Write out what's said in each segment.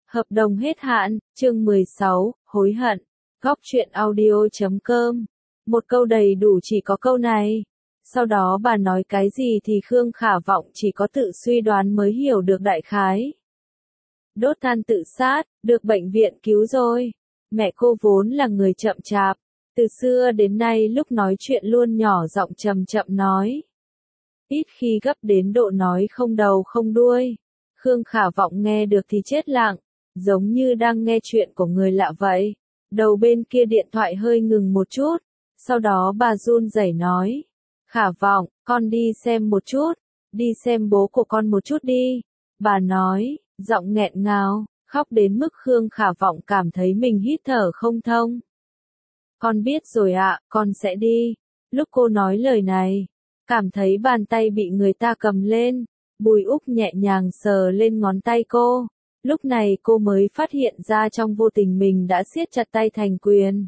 Hợp đồng hết hạn, chương 16, hối hận. Góc truyện audio.com. Một câu đầy đủ chỉ có câu này. Sau đó bà nói cái gì thì Khương Khả Vọng chỉ có tự suy đoán mới hiểu được đại khái. Đốt than tự sát, được bệnh viện cứu rồi. Mẹ cô vốn là người chậm chạp. Từ xưa đến nay lúc nói chuyện luôn nhỏ giọng chậm chậm nói. Ít khi gấp đến độ nói không đầu không đuôi. Khương Khả Vọng nghe được thì chết lặng, giống như đang nghe chuyện của người lạ vậy. Đầu bên kia điện thoại hơi ngừng một chút, sau đó bà run rẩy nói. Khả Vọng, con đi xem một chút, đi xem bố của con một chút đi. Bà nói, giọng nghẹn ngào, khóc đến mức Khương Khả Vọng cảm thấy mình hít thở không thông. Con biết rồi ạ, con sẽ đi. Lúc cô nói lời này, cảm thấy bàn tay bị người ta cầm lên, Bùi Úc nhẹ nhàng sờ lên ngón tay cô. Lúc này cô mới phát hiện ra trong vô tình mình đã siết chặt tay thành quyền.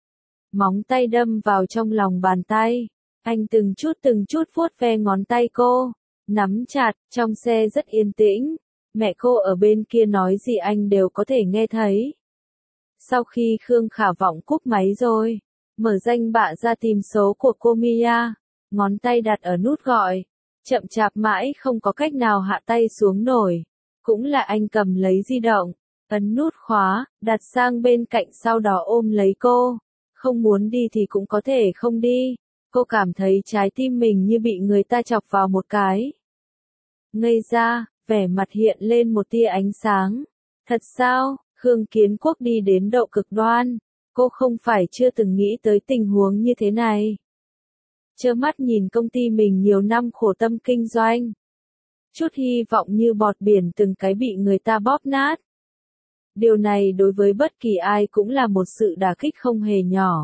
Móng tay đâm vào trong lòng bàn tay. Anh từng chút vuốt ve ngón tay cô, nắm chặt, trong xe rất yên tĩnh. Mẹ cô ở bên kia nói gì anh đều có thể nghe thấy. Sau khi Khương Khả Vọng cúp máy rồi, mở danh bạ ra tìm số của cô Mia, ngón tay đặt ở nút gọi, chậm chạp mãi không có cách nào hạ tay xuống nổi. Cũng là anh cầm lấy di động, ấn nút khóa, đặt sang bên cạnh sau đó ôm lấy cô. Không muốn đi thì cũng có thể không đi. Cô cảm thấy trái tim mình như bị người ta chọc vào một cái. Ngây ra, vẻ mặt hiện lên một tia ánh sáng. Thật sao? Khương Kiến Quốc đi đến độ cực đoan. Cô không phải chưa từng nghĩ tới tình huống như thế này. Trơ mắt nhìn công ty mình nhiều năm khổ tâm kinh doanh. Chút hy vọng như bọt biển từng cái bị người ta bóp nát. Điều này đối với bất kỳ ai cũng là một sự đả kích không hề nhỏ.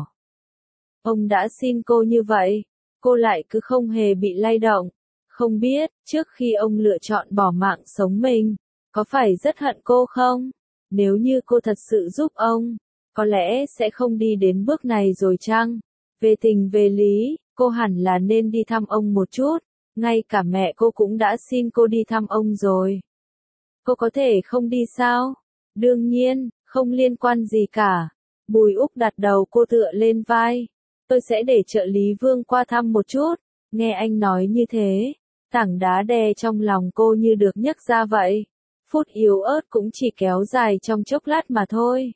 Ông đã xin cô như vậy, cô lại cứ không hề bị lay động. Không biết, trước khi ông lựa chọn bỏ mạng sống mình, có phải rất hận cô không? Nếu như cô thật sự giúp ông, có lẽ sẽ không đi đến bước này rồi chăng? Về tình về lý, cô hẳn là nên đi thăm ông một chút. Ngay cả mẹ cô cũng đã xin cô đi thăm ông rồi. Cô có thể không đi sao? Đương nhiên, không liên quan gì cả. Bùi Úc đặt đầu cô tựa lên vai. Tôi sẽ để trợ lý Vương qua thăm một chút. Nghe anh nói như thế, tảng đá đè trong lòng cô như được nhấc ra vậy. Phút yếu ớt cũng chỉ kéo dài trong chốc lát mà thôi.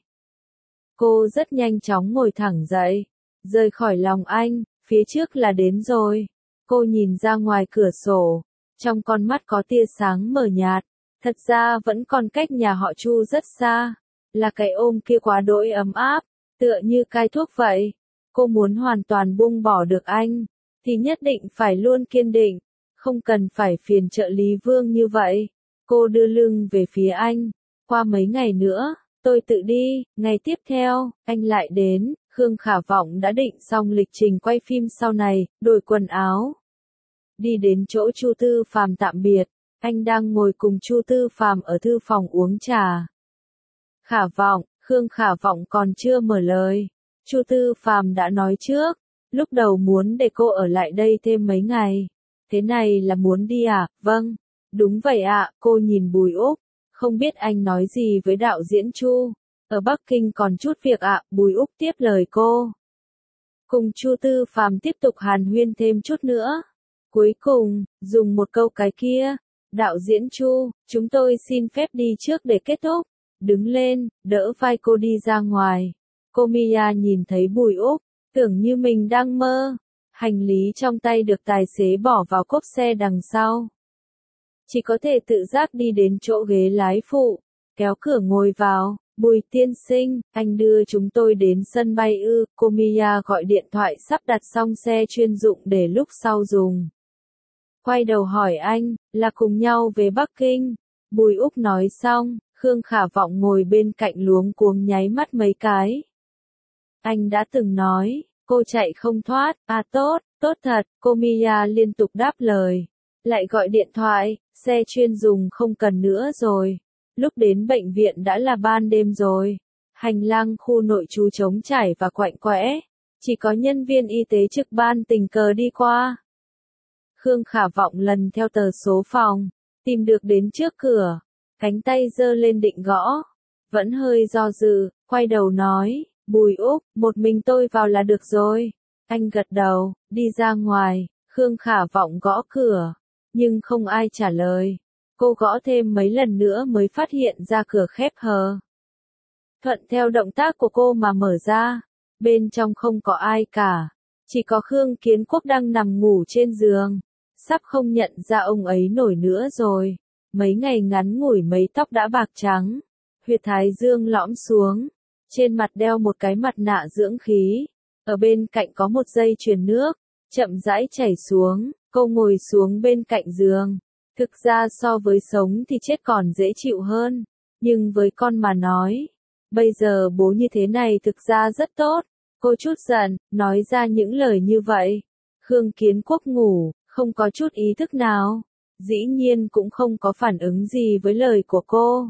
Cô rất nhanh chóng ngồi thẳng dậy, rời khỏi lòng anh, phía trước là đến rồi. Cô nhìn ra ngoài cửa sổ, trong con mắt có tia sáng mờ nhạt. Thật ra vẫn còn cách nhà họ Chu rất xa, là cái ôm kia quá đỗi ấm áp, tựa như cai thuốc vậy. Cô muốn hoàn toàn buông bỏ được anh, thì nhất định phải luôn kiên định, không cần phải phiền trợ lý Vương như vậy. Cô đưa lưng về phía anh, qua mấy ngày nữa, tôi tự đi. Ngày tiếp theo, anh lại đến. Khương Khả Vọng đã định xong lịch trình quay phim sau này, đổi quần áo. Đi đến chỗ Chu Tư Phàm tạm biệt, anh đang ngồi cùng Chu Tư Phàm ở thư phòng uống trà. Khả Vọng, Khương Khả Vọng còn chưa mở lời. Chu Tư Phàm đã nói trước, lúc đầu muốn để cô ở lại đây thêm mấy ngày. Thế này là muốn đi à? Vâng, đúng vậy ạ. Cô nhìn Bùi Úc, không biết anh nói gì với đạo diễn Chu. Ở Bắc Kinh còn chút việc ạ. Bùi Úc tiếp lời cô. Cùng Chu Tư Phàm tiếp tục hàn huyên thêm chút nữa. Cuối cùng, dùng một câu cái kia. Đạo diễn Chu, chúng tôi xin phép đi trước để kết thúc. Đứng lên, đỡ vai cô đi ra ngoài. Cô Mia nhìn thấy Bùi Úc, tưởng như mình đang mơ. Hành lý trong tay được tài xế bỏ vào cốp xe đằng sau. Chỉ có thể tự giác đi đến chỗ ghế lái phụ, kéo cửa ngồi vào. Bùi tiên sinh, anh đưa chúng tôi đến sân bay ư? Cô Mia gọi điện thoại sắp đặt xong xe chuyên dụng để lúc sau dùng. Quay đầu hỏi anh, là cùng nhau về Bắc Kinh. Bùi Úc nói xong, Khương Khả Vọng ngồi bên cạnh luống cuống nháy mắt mấy cái. Anh đã từng nói, cô chạy không thoát. À tốt, tốt thật. Cô Mia liên tục đáp lời. Lại gọi điện thoại, xe chuyên dùng không cần nữa rồi. Lúc đến bệnh viện đã là ban đêm rồi. Hành lang khu nội trú trống trải và quạnh quẽ. Chỉ có nhân viên y tế trực ban tình cờ đi qua. Khương Khả Vọng lần theo tờ số phòng, tìm được đến trước cửa. Cánh tay giơ lên định gõ. vẫn hơi do dự, quay đầu nói, Bùi Úc, một mình tôi vào là được rồi. Anh gật đầu, đi ra ngoài, Khương Khả Vọng gõ cửa, nhưng không ai trả lời. Cô gõ thêm mấy lần nữa mới phát hiện ra cửa khép hờ. Thuận theo động tác của cô mà mở ra, bên trong không có ai cả, chỉ có Khương Kiến Quốc đang nằm ngủ trên giường, sắp không nhận ra ông ấy nổi nữa rồi. Mấy ngày ngắn ngủi mấy tóc đã bạc trắng, huyệt thái dương lõm xuống, trên mặt đeo một cái mặt nạ dưỡng khí, ở bên cạnh có một dây chuyền nước, chậm rãi chảy xuống, cô ngồi xuống bên cạnh giường. Thực ra so với sống thì chết còn dễ chịu hơn, nhưng với con mà nói, bây giờ bố như thế này thực ra rất tốt. Cô chút giận, nói ra những lời như vậy. Khương Kiến Quốc ngủ, không có chút ý thức nào, dĩ nhiên cũng không có phản ứng gì với lời của cô.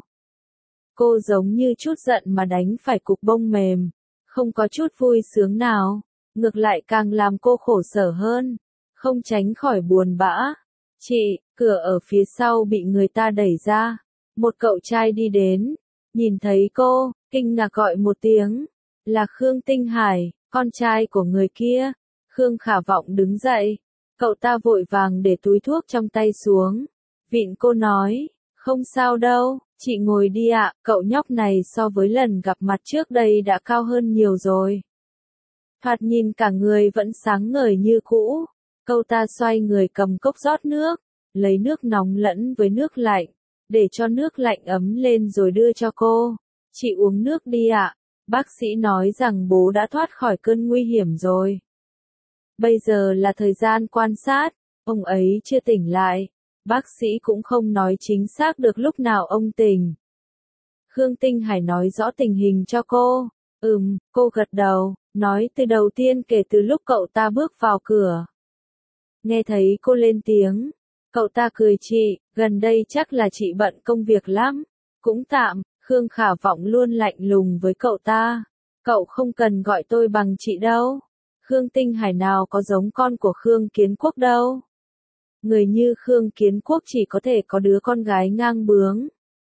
Cô giống như chút giận mà đánh phải cục bông mềm, không có chút vui sướng nào, ngược lại càng làm cô khổ sở hơn, không tránh khỏi buồn bã. Chị, cửa ở phía sau bị người ta đẩy ra, một cậu trai đi đến, nhìn thấy cô, kinh ngạc gọi một tiếng, là Khương Tinh Hải, con trai của người kia. Khương Khả Vọng đứng dậy, cậu ta vội vàng để túi thuốc trong tay xuống, vịn cô nói, không sao đâu, chị ngồi đi ạ, cậu nhóc này so với lần gặp mặt trước đây đã cao hơn nhiều rồi. Thoạt nhìn cả người vẫn sáng ngời như cũ, cậu ta xoay người cầm cốc rót nước, lấy nước nóng lẫn với nước lạnh, để cho nước lạnh ấm lên rồi đưa cho cô. Chị uống nước đi ạ, bác sĩ nói rằng bố đã thoát khỏi cơn nguy hiểm rồi. Bây giờ là thời gian quan sát, ông ấy chưa tỉnh lại, bác sĩ cũng không nói chính xác được lúc nào ông tỉnh. Khương Tinh Hải nói rõ tình hình cho cô, cô gật đầu, nói từ đầu tiên kể từ lúc cậu ta bước vào cửa. Nghe thấy cô lên tiếng, cậu ta cười chị, gần đây chắc là chị bận công việc lắm, cũng tạm. Khương Khả Vọng luôn lạnh lùng với cậu ta, cậu không cần gọi tôi bằng chị đâu. Khương Tinh Hải nào có giống con của Khương Kiến Quốc đâu. Người như Khương Kiến Quốc chỉ có thể có đứa con gái ngang bướng,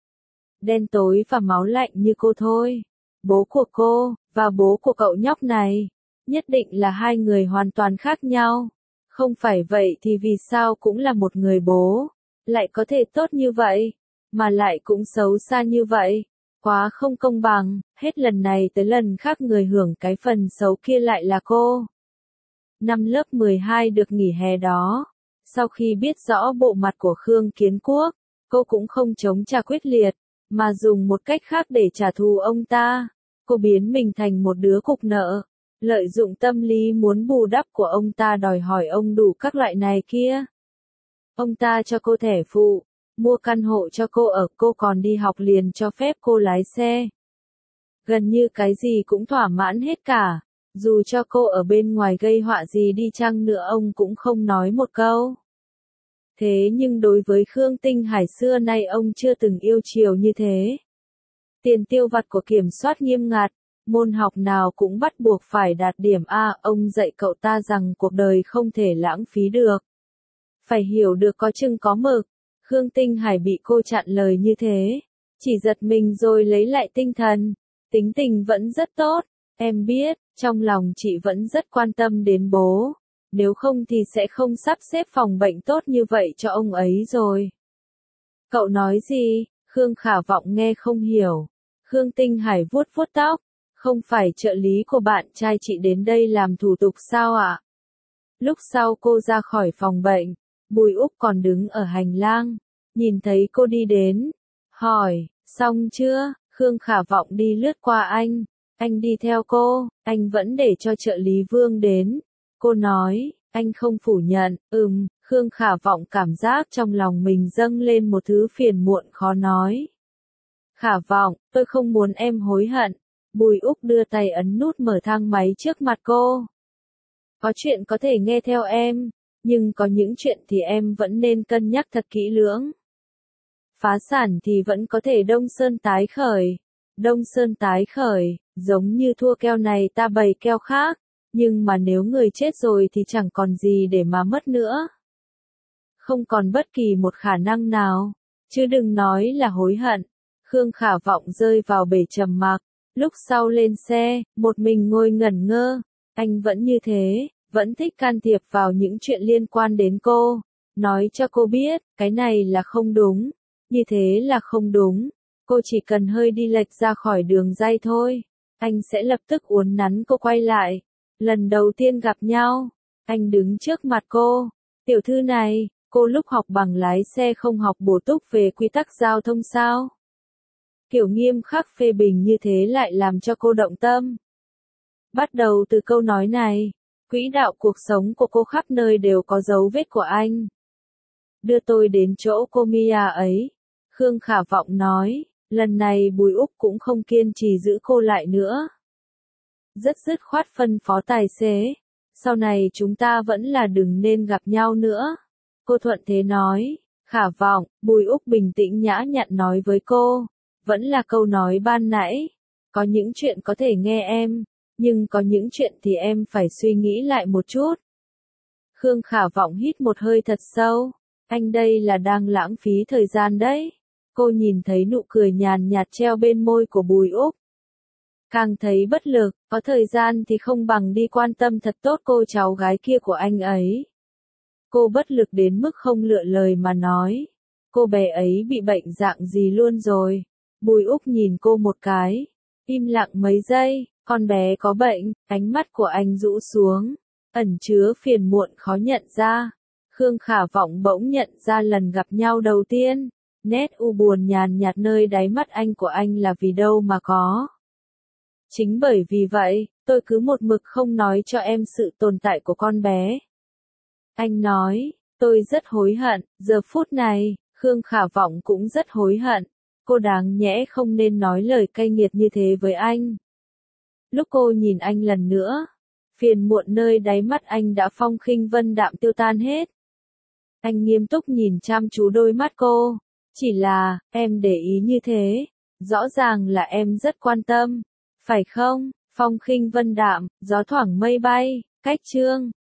đen tối và máu lạnh như cô thôi. Bố của cô, và bố của cậu nhóc này, nhất định là hai người hoàn toàn khác nhau. Không phải vậy thì vì sao cũng là một người bố, lại có thể tốt như vậy, mà lại cũng xấu xa như vậy. Quá không công bằng, hết lần này tới lần khác người hưởng cái phần xấu kia lại là cô. Năm lớp 12 được nghỉ hè đó, sau khi biết rõ bộ mặt của Khương Kiến Quốc, cô cũng không chống trả quyết liệt, mà dùng một cách khác để trả thù ông ta. Cô biến mình thành một đứa cục nợ, lợi dụng tâm lý muốn bù đắp của ông ta đòi hỏi ông đủ các loại này kia. Ông ta cho cô thẻ phụ, mua căn hộ cho cô ở, cô còn đi học liền cho phép cô lái xe. Gần như cái gì cũng thỏa mãn hết cả, dù cho cô ở bên ngoài gây họa gì đi chăng nữa ông cũng không nói một câu. Thế nhưng đối với Khương Tinh Hải xưa nay ông chưa từng yêu chiều như thế. Tiền tiêu vặt của kiểm soát nghiêm ngặt, môn học nào cũng bắt buộc phải đạt điểm A, ông dạy cậu ta rằng cuộc đời không thể lãng phí được. Phải hiểu được có chừng có mực. Khương Tinh Hải bị cô chặn lời như thế, chỉ giật mình rồi lấy lại tinh thần. Tính tình vẫn rất tốt, em biết, trong lòng chị vẫn rất quan tâm đến bố, nếu không thì sẽ không sắp xếp phòng bệnh tốt như vậy cho ông ấy rồi. Cậu nói gì? Khương Khả Vọng nghe không hiểu. Khương Tinh Hải vuốt vuốt tóc, không phải trợ lý của bạn trai chị đến đây làm thủ tục sao ạ? Lúc sau cô ra khỏi phòng bệnh, Bùi Úc còn đứng ở hành lang, nhìn thấy cô đi đến, hỏi, xong chưa? Khương Khả Vọng đi lướt qua anh đi theo cô, anh vẫn để cho trợ lý Vương đến. Cô nói, anh không phủ nhận, Khương Khả Vọng cảm giác trong lòng mình dâng lên một thứ phiền muộn khó nói. Khả Vọng, tôi không muốn em hối hận. Bùi Úc đưa tay ấn nút mở thang máy trước mặt cô. Có chuyện có thể nghe theo em, nhưng có những chuyện thì em vẫn nên cân nhắc thật kỹ lưỡng. Phá sản thì vẫn có thể Đông Sơn tái khởi. Đông Sơn tái khởi, giống như thua keo này ta bày keo khác, nhưng mà nếu người chết rồi thì chẳng còn gì để mà mất nữa. Không còn bất kỳ một khả năng nào, chứ đừng nói là hối hận. Khương Khả Vọng rơi vào bể trầm mặc. Lúc sau lên xe, một mình ngồi ngẩn ngơ. Anh vẫn như thế, vẫn thích can thiệp vào những chuyện liên quan đến cô. Nói cho cô biết, cái này là không đúng. Như thế là không đúng. Cô chỉ cần hơi đi lệch ra khỏi đường ray thôi. Anh sẽ lập tức uốn nắn cô quay lại. Lần đầu tiên gặp nhau, anh đứng trước mặt cô. Tiểu thư này, cô lúc học bằng lái xe không học bổ túc về quy tắc giao thông sao? Kiểu nghiêm khắc phê bình như thế lại làm cho cô động tâm. Bắt đầu từ câu nói này, quỹ đạo cuộc sống của cô khắp nơi đều có dấu vết của anh. Đưa tôi đến chỗ cô Mia ấy. Khương Khả Vọng nói, lần này Bùi Úc cũng không kiên trì giữ cô lại nữa. Rất dứt khoát phân phó tài xế. Sau này chúng ta vẫn là đừng nên gặp nhau nữa. Cô thuận thế nói, Khả Vọng, Bùi Úc bình tĩnh nhã nhặn nói với cô. Vẫn là câu nói ban nãy. Có những chuyện có thể nghe em, nhưng có những chuyện thì em phải suy nghĩ lại một chút. Khương Khả Vọng hít một hơi thật sâu. Anh đây là đang lãng phí thời gian đấy. Cô nhìn thấy nụ cười nhàn nhạt treo bên môi của Bùi Úc. Càng thấy bất lực, có thời gian thì không bằng đi quan tâm thật tốt cô cháu gái kia của anh ấy. Cô bất lực đến mức không lựa lời mà nói. Cô bé ấy bị bệnh dạng gì luôn rồi. Bùi Úc nhìn cô một cái. Im lặng mấy giây, con bé có bệnh, ánh mắt của anh rũ xuống. Ẩn chứa phiền muộn khó nhận ra. Khương Khả Vọng bỗng nhận ra lần gặp nhau đầu tiên. Nét u buồn nhàn nhạt nơi đáy mắt anh của anh là vì đâu mà có. Chính bởi vì vậy, tôi cứ một mực không nói cho em sự tồn tại của con bé. Anh nói, tôi rất hối hận, giờ phút này, Khương Khả Vọng cũng rất hối hận. Cô đáng nhẽ không nên nói lời cay nghiệt như thế với anh. Lúc cô nhìn anh lần nữa, phiền muộn nơi đáy mắt anh đã phong khinh vân đạm tiêu tan hết. Anh nghiêm túc nhìn chăm chú đôi mắt cô. Chỉ là, em để ý như thế. Rõ ràng là em rất quan tâm. Phải không? Phong khinh vân đạm, gió thoảng mây bay, cách chương.